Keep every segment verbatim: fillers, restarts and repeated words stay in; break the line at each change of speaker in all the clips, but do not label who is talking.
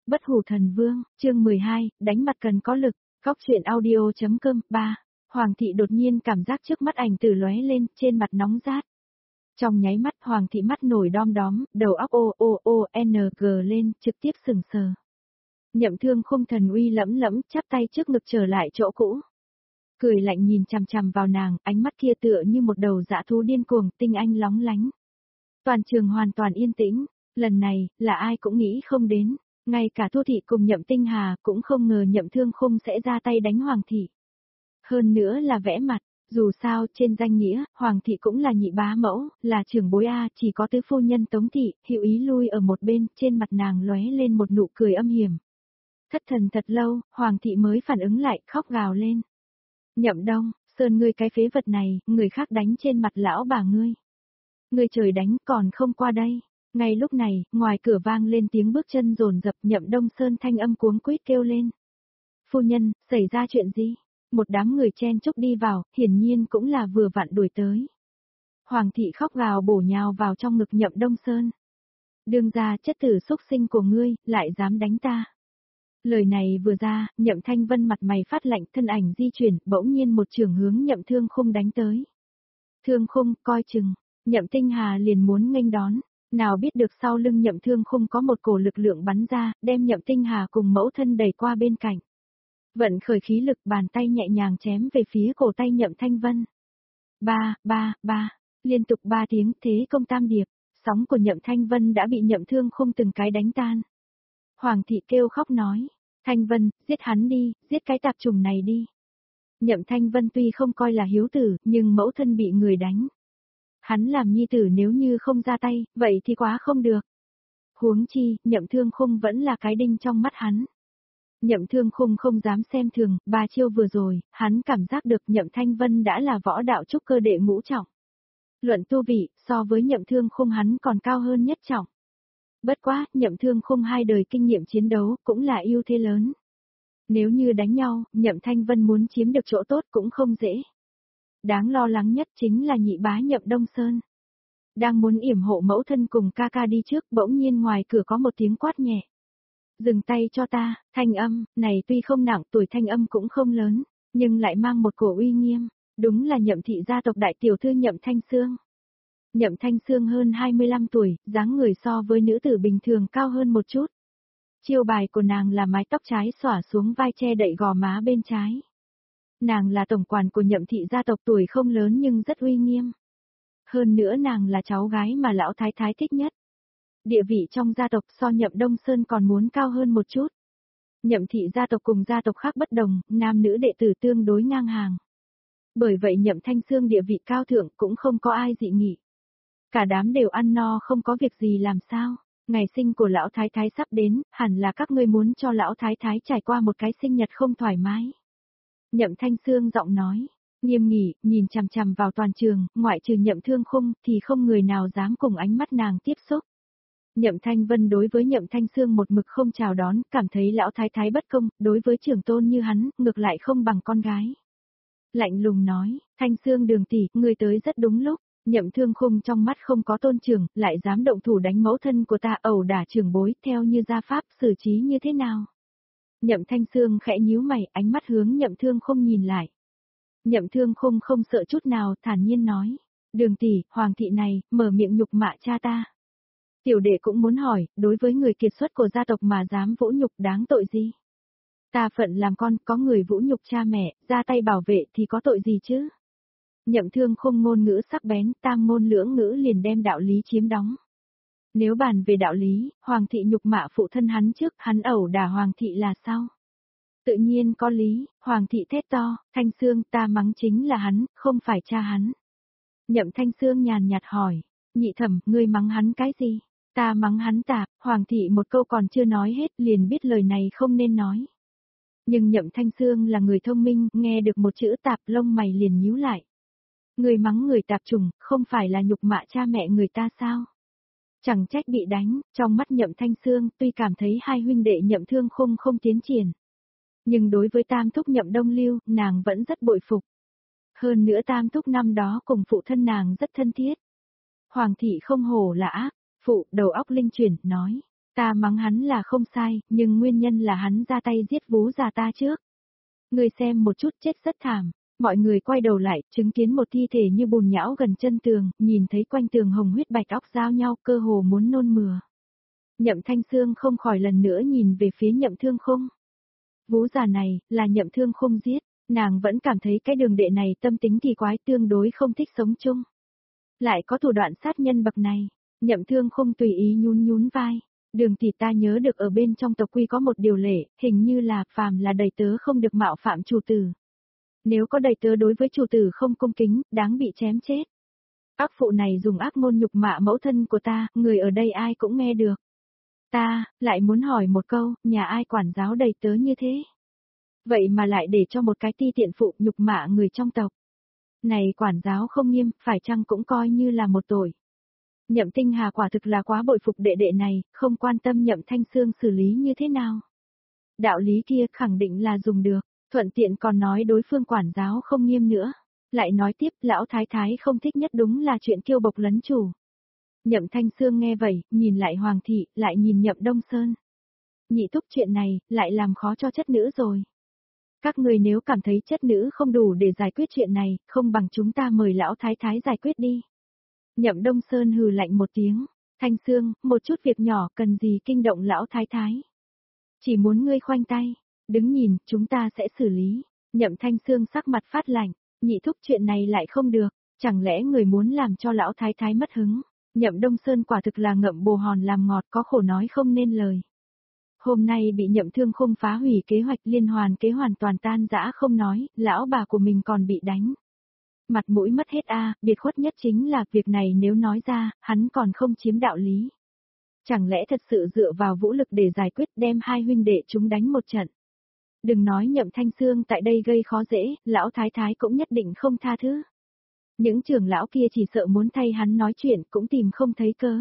Bất hủ thần vương, chương mười hai, đánh mặt cần có lực, góc truyện audio.com, ba. Hoàng thị đột nhiên cảm giác trước mắt ảnh tử lóe lên, trên mặt nóng rát. Trong nháy mắt Hoàng thị mắt nổi đom đóm, đầu óc o o o n g lên, trực tiếp sừng sờ. Nhậm Thương Khung thần uy lẫm lẫm, chắp tay trước ngực trở lại chỗ cũ. Cười lạnh nhìn chằm chằm vào nàng, ánh mắt kia tựa như một đầu dã thú điên cuồng, tinh anh lóng lánh. Toàn trường hoàn toàn yên tĩnh, lần này, là ai cũng nghĩ không đến, ngay cả Thu thị cùng Nhậm Tinh Hà cũng không ngờ Nhậm Thương Khung sẽ ra tay đánh Hoàng thị. Hơn nữa là vẽ mặt, dù sao trên danh nghĩa, Hoàng thị cũng là nhị bá mẫu, là trưởng bối A, chỉ có tứ phu nhân Tống thị, Hiệu Ý lui ở một bên, trên mặt nàng lóe lên một nụ cười âm hiểm. Thất thần thật lâu, Hoàng thị mới phản ứng lại, khóc gào lên. Nhậm Đông, Sơn ngươi cái phế vật này, người khác đánh trên mặt lão bà ngươi. Ngươi trời đánh còn không qua đây. Ngay lúc này, ngoài cửa vang lên tiếng bước chân rồn rập, Nhậm Đông Sơn thanh âm cuống quýt kêu lên. Phu nhân, xảy ra chuyện gì? Một đám người chen chúc đi vào, hiển nhiên cũng là vừa vặn đuổi tới. Hoàng thị khóc gào bổ nhào vào trong ngực Nhậm Đông Sơn. Đương ra chất tử xúc sinh của ngươi, lại dám đánh ta. Lời này vừa ra, Nhậm Thanh Vân mặt mày phát lạnh, thân ảnh di chuyển, bỗng nhiên một trường hướng Nhậm Thương Khung đánh tới. Thương Khung, coi chừng, Nhậm Tinh Hà liền muốn nghênh đón, nào biết được sau lưng Nhậm Thương Khung có một cổ lực lượng bắn ra, đem Nhậm Tinh Hà cùng mẫu thân đẩy qua bên cạnh. Vận khởi khí lực, bàn tay nhẹ nhàng chém về phía cổ tay Nhậm Thanh Vân. Ba, ba, ba, liên tục ba tiếng, thế công tam điệp, sóng của Nhậm Thanh Vân đã bị Nhậm Thương Khung từng cái đánh tan. Hoàng thị kêu khóc nói, Thanh Vân, giết hắn đi, giết cái tạp trùng này đi. Nhậm Thanh Vân tuy không coi là hiếu tử, nhưng mẫu thân bị người đánh. Hắn làm nhi tử nếu như không ra tay, vậy thì quá không được. Huống chi, Nhậm Thương Khung vẫn là cái đinh trong mắt hắn. Nhậm Thương Khung không dám xem thường, ba chiêu vừa rồi, hắn cảm giác được Nhậm Thanh Vân đã là võ đạo trúc cơ đệ ngũ trọng. Luận tu vị, so với Nhậm Thương Khung hắn còn cao hơn nhất trọng. Bất quá, Nhậm Thương Khung hai đời kinh nghiệm chiến đấu, cũng là ưu thế lớn. Nếu như đánh nhau, Nhậm Thanh Vân muốn chiếm được chỗ tốt cũng không dễ. Đáng lo lắng nhất chính là nhị bá Nhậm Đông Sơn. Đang muốn yểm hộ mẫu thân cùng ca ca đi trước, bỗng nhiên ngoài cửa có một tiếng quát nhẹ. Dừng tay cho ta, thanh âm, này tuy không nặng, tuổi thanh âm cũng không lớn, nhưng lại mang một cổ uy nghiêm, đúng là Nhậm thị gia tộc đại tiểu thư Nhậm Thanh Sương. Nhậm Thanh Sương hơn hai mươi lăm tuổi, dáng người so với nữ tử bình thường cao hơn một chút. Chiêu bài của nàng là mái tóc trái xõa xuống vai che đậy gò má bên trái. Nàng là tổng quản của Nhậm thị gia tộc, tuổi không lớn nhưng rất uy nghiêm. Hơn nữa nàng là cháu gái mà lão thái thái thích nhất. Địa vị trong gia tộc so Nhậm Đông Sơn còn muốn cao hơn một chút. Nhậm thị gia tộc cùng gia tộc khác bất đồng, nam nữ đệ tử tương đối ngang hàng. Bởi vậy Nhậm Thanh Sương địa vị cao thượng cũng không có ai dị nghị. Cả đám đều ăn no không có việc gì làm sao, ngày sinh của lão thái thái sắp đến, hẳn là các ngươi muốn cho lão thái thái trải qua một cái sinh nhật không thoải mái. Nhậm Thanh Sương giọng nói, nghiêm nghị, nhìn chằm chằm vào toàn trường, ngoại trừ Nhậm Thương Khung thì không người nào dám cùng ánh mắt nàng tiếp xúc. Nhậm Thanh Vân đối với Nhậm Thanh Sương một mực không chào đón, cảm thấy lão thái thái bất công, đối với trưởng tôn như hắn, ngược lại không bằng con gái. Lạnh lùng nói, Thanh Sương đường tỷ, ngươi tới rất đúng lúc. Nhậm Thương Khung trong mắt không có tôn trưởng, lại dám động thủ đánh mẫu thân của ta, ẩu đả trưởng bối, theo như gia pháp xử trí như thế nào. Nhậm Thanh Sương khẽ nhíu mày, ánh mắt hướng Nhậm Thương Khung nhìn lại. Nhậm Thương Khung không sợ chút nào, thản nhiên nói, đường tỷ, hoàng thị này, mở miệng nhục mạ cha ta. Tiểu đệ cũng muốn hỏi, đối với người kiệt xuất của gia tộc mà dám vũ nhục đáng tội gì? Ta phận làm con, có người vũ nhục cha mẹ, ra tay bảo vệ thì có tội gì chứ? Nhậm Thương Khung ngôn ngữ sắc bén, tam ngôn lưỡng ngữ liền đem đạo lý chiếm đóng. Nếu bàn về đạo lý, hoàng thị nhục mạ phụ thân hắn trước, hắn ẩu đả hoàng thị là sao? Tự nhiên có lý, hoàng thị thét to, Thanh Sương, ta mắng chính là hắn, không phải cha hắn. Nhậm Thanh Sương nhàn nhạt hỏi, nhị thẩm, ngươi mắng hắn cái gì? Ta mắng hắn tạp, hoàng thị một câu còn chưa nói hết liền biết lời này không nên nói. Nhưng Nhậm Thanh Sương là người thông minh, nghe được một chữ tạp lông mày liền nhíu lại. Người mắng người tạp trùng, không phải là nhục mạ cha mẹ người ta sao? Chẳng trách bị đánh, trong mắt Nhậm Thanh Sương, tuy cảm thấy hai huynh đệ Nhậm Thương Khung không tiến triển. Nhưng đối với tam thúc Nhậm Đông Lưu, nàng vẫn rất bội phục. Hơn nữa tam thúc năm đó cùng phụ thân nàng rất thân thiết. Hoàng thị không hổ là ác, phụ đầu óc linh chuyển, nói. Ta mắng hắn là không sai, nhưng nguyên nhân là hắn ra tay giết Vú già ta trước. Ngươi xem một chút, chết rất thảm. Mọi người quay đầu lại, chứng kiến một thi thể như bùn nhão gần chân tường, nhìn thấy quanh tường hồng huyết bạch óc giao nhau, cơ hồ muốn nôn mửa. Nhậm Thanh Sương không khỏi lần nữa nhìn về phía Nhậm Thương Khung. Vú già này, là Nhậm Thương Khung giết, nàng vẫn cảm thấy cái đường đệ này tâm tính kỳ quái, tương đối không thích sống chung. Lại có thủ đoạn sát nhân bậc này, Nhậm Thương Khung tùy ý nhún nhún vai. Đường tỷ, ta nhớ được ở bên trong tộc quy có một điều lệ, hình như là phàm là đầy tớ không được mạo phạm chủ tử. Nếu có đầy tớ đối với chủ tử không cung kính, đáng bị chém chết. Ác phụ này dùng ác ngôn nhục mạ mẫu thân của ta, người ở đây ai cũng nghe được. Ta, lại muốn hỏi một câu, nhà ai quản giáo đầy tớ như thế? Vậy mà lại để cho một cái ti tiện phụ nhục mạ người trong tộc. Này quản giáo không nghiêm, phải chăng cũng coi như là một tội. Nhậm Tinh Hà quả thực là quá bội phục đệ đệ này, không quan tâm Nhậm Thanh Sương xử lý như thế nào. Đạo lý kia khẳng định là dùng được, thuận tiện còn nói đối phương quản giáo không nghiêm nữa. Lại nói tiếp, lão thái thái không thích nhất đúng là chuyện kiêu bộc lấn chủ. Nhậm Thanh Sương nghe vậy, nhìn lại Hoàng thị, lại nhìn Nhậm Đông Sơn. Nhị thúc, chuyện này, lại làm khó cho chất nữ rồi. Các người nếu cảm thấy chất nữ không đủ để giải quyết chuyện này, không bằng chúng ta mời lão thái thái giải quyết đi. Nhậm Đông Sơn hừ lạnh một tiếng, Thanh Sương, một chút việc nhỏ cần gì kinh động lão thái thái. Chỉ muốn ngươi khoanh tay, đứng nhìn, chúng ta sẽ xử lý. Nhậm Thanh Sương sắc mặt phát lạnh, nhị thúc, chuyện này lại không được, chẳng lẽ người muốn làm cho lão thái thái mất hứng. Nhậm Đông Sơn quả thực là ngậm bồ hòn làm ngọt, có khổ nói không nên lời. Hôm nay bị Nhậm Thương Khung phá hủy kế hoạch, liên hoàn kế hoàn toàn tan rã không nói, lão bà của mình còn bị đánh. Mặt mũi mất hết a, à, biệt khuất nhất chính là việc này nếu nói ra, hắn còn không chiếm đạo lý. Chẳng lẽ thật sự dựa vào vũ lực để giải quyết, đem hai huynh đệ chúng đánh một trận. Đừng nói Nhậm Thanh Sương tại đây gây khó dễ, lão thái thái cũng nhất định không tha thứ. Những trưởng lão kia chỉ sợ muốn thay hắn nói chuyện cũng tìm không thấy cớ.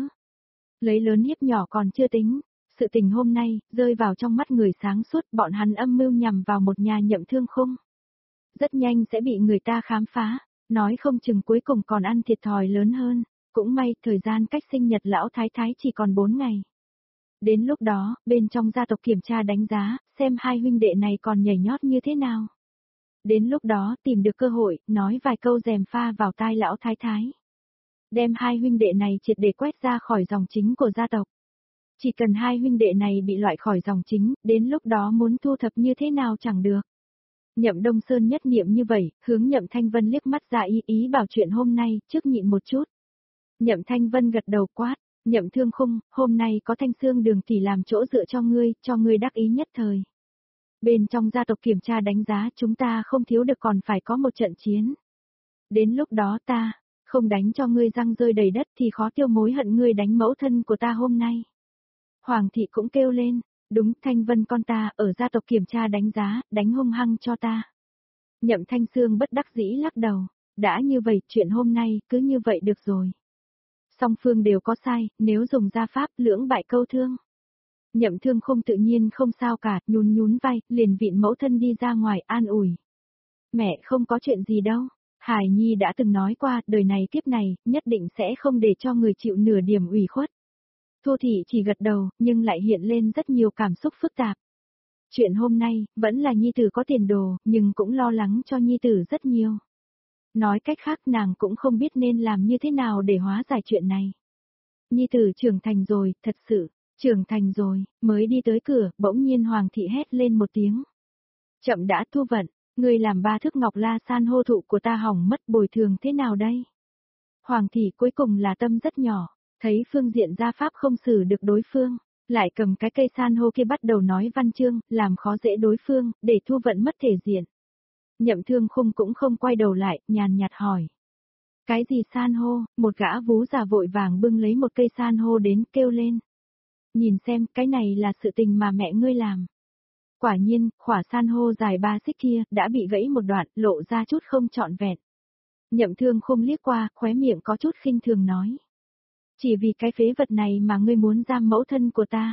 Lấy lớn hiếp nhỏ còn chưa tính, sự tình hôm nay, rơi vào trong mắt người sáng suốt, bọn hắn âm mưu nhằm vào một nhà Nhậm Thương Khung. Rất nhanh sẽ bị người ta khám phá, nói không chừng cuối cùng còn ăn thiệt thòi lớn hơn. Cũng may, thời gian cách sinh nhật lão thái thái chỉ còn bốn ngày. Đến lúc đó, bên trong gia tộc kiểm tra đánh giá, xem hai huynh đệ này còn nhảy nhót như thế nào. Đến lúc đó, tìm được cơ hội, nói vài câu dèm pha vào tai lão thái thái. Đem hai huynh đệ này triệt để quét ra khỏi dòng chính của gia tộc. Chỉ cần hai huynh đệ này bị loại khỏi dòng chính, đến lúc đó muốn thu thập như thế nào chẳng được. Nhậm Đông Sơn nhất niệm như vậy, hướng Nhậm Thanh Vân liếc mắt ra ý ý bảo chuyện hôm nay, trước nhịn một chút. Nhậm Thanh Vân gật đầu quát, Nhậm Thương Khung, hôm nay có Thanh Sương Đường tỷ làm chỗ dựa cho ngươi, cho ngươi đắc ý nhất thời. Bên trong gia tộc kiểm tra đánh giá chúng ta không thiếu được còn phải có một trận chiến. Đến lúc đó ta, không đánh cho ngươi răng rơi đầy đất thì khó tiêu mối hận ngươi đánh mẫu thân của ta hôm nay. Hoàng thị cũng kêu lên, đúng, Thanh Vân con ta, ở gia tộc kiểm tra đánh giá, đánh hung hăng cho ta. Nhậm Thanh Sương bất đắc dĩ lắc đầu, đã như vậy, chuyện hôm nay, cứ như vậy được rồi. Song phương đều có sai, nếu dùng gia pháp, lưỡng bại câu thương. Nhậm Thương Khung tự nhiên không sao cả, nhún nhún vai, liền vịn mẫu thân đi ra ngoài an ủi. Mẹ không có chuyện gì đâu, Hải Nhi đã từng nói qua, đời này kiếp này, nhất định sẽ không để cho người chịu nửa điểm ủy khuất. Thu Thị chỉ gật đầu, nhưng lại hiện lên rất nhiều cảm xúc phức tạp. Chuyện hôm nay, vẫn là Nhi Tử có tiền đồ, nhưng cũng lo lắng cho Nhi Tử rất nhiều. Nói cách khác nàng cũng không biết nên làm như thế nào để hóa giải chuyện này. Nhi Tử trưởng thành rồi, thật sự, trưởng thành rồi, mới đi tới cửa, bỗng nhiên Hoàng thị hét lên một tiếng. Chậm đã, Thu Vận, ngươi làm ba thước ngọc la san hô thụ của ta hỏng mất, bồi thường thế nào đây? Hoàng thị cuối cùng là tâm rất nhỏ, thấy phương diện gia pháp không xử được đối phương, lại cầm cái cây san hô kia bắt đầu nói văn chương, làm khó dễ đối phương, để Thu Vận mất thể diện. Nhậm Thương Khung cũng không quay đầu lại, nhàn nhạt hỏi. Cái gì san hô? Một gã vú già vội vàng bưng lấy một cây san hô đến, kêu lên. Nhìn xem, cái này là sự tình mà mẹ ngươi làm. Quả nhiên, khỏa san hô dài ba xích kia, đã bị gãy một đoạn, lộ ra chút không trọn vẹn. Nhậm Thương Khung liếc qua, khóe miệng có chút khinh thường nói. Chỉ vì cái phế vật này mà ngươi muốn giam mẫu thân của ta.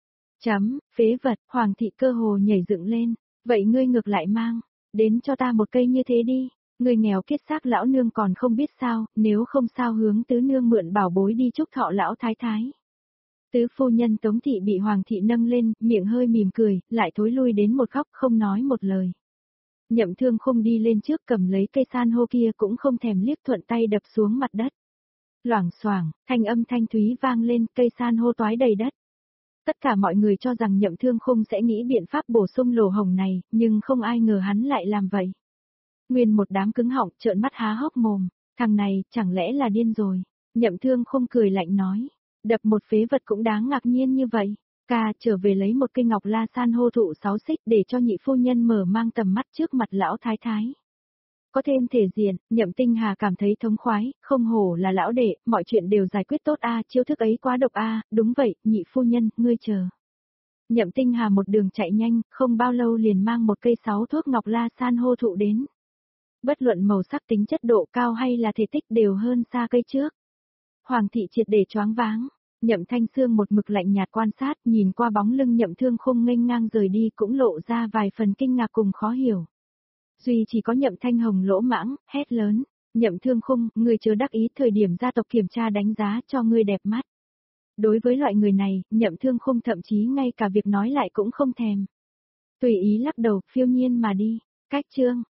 Chấm, phế vật, Hoàng thị cơ hồ nhảy dựng lên. Vậy ngươi ngược lại mang, đến cho ta một cây như thế đi. Người nghèo kiết xác lão nương còn không biết sao, nếu không sao hướng tứ nương mượn bảo bối đi chúc thọ lão thái thái. Tứ phu nhân Tống thị bị Hoàng thị nâng lên, miệng hơi mỉm cười, lại thối lui đến một góc không nói một lời. Nhậm Thương Khung đi lên trước cầm lấy cây san hô kia cũng không thèm liếc, thuận tay đập xuống mặt đất. Loảng xoảng, thanh âm thanh thúy vang lên, cây san hô toái đầy đất. Tất cả mọi người cho rằng Nhậm Thương Khung sẽ nghĩ biện pháp bổ sung lỗ hổng này, nhưng không ai ngờ hắn lại làm vậy. Nguyên một đám cứng họng, trợn mắt há hốc mồm, thằng này chẳng lẽ là điên rồi. Nhậm Thương Khung cười lạnh nói, đập một phế vật cũng đáng ngạc nhiên như vậy. Ca trở về lấy một cây ngọc la san hô thụ sáu xích để cho nhị phu nhân mở mang tầm mắt trước mặt lão thái thái. Có thêm thể diện, Nhậm Tinh Hà cảm thấy thống khoái, không hổ là lão đệ, mọi chuyện đều giải quyết tốt a, chiêu thức ấy quá độc a, đúng vậy, nhị phu nhân, ngươi chờ. Nhậm Tinh Hà một đường chạy nhanh, không bao lâu liền mang một cây sáu thuốc ngọc la san hô thụ đến. Bất luận màu sắc, tính chất, độ cao hay là thể tích đều hơn xa cây trước. Hoàng thị triệt để choáng váng. Nhậm Thanh Sương một mực lạnh nhạt quan sát, nhìn qua bóng lưng Nhậm Thương Khung nghênh ngang rời đi cũng lộ ra vài phần kinh ngạc cùng khó hiểu. Duy chỉ có Nhậm Thanh Hồng lỗ mãng, hét lớn, Nhậm Thương Khung, ngươi chớ đắc ý, thời điểm gia tộc kiểm tra đánh giá cho ngươi đẹp mắt. Đối với loại người này, Nhậm Thương Khung thậm chí ngay cả việc nói lại cũng không thèm. Tùy ý lắc đầu, phiêu nhiên mà đi. Cách chương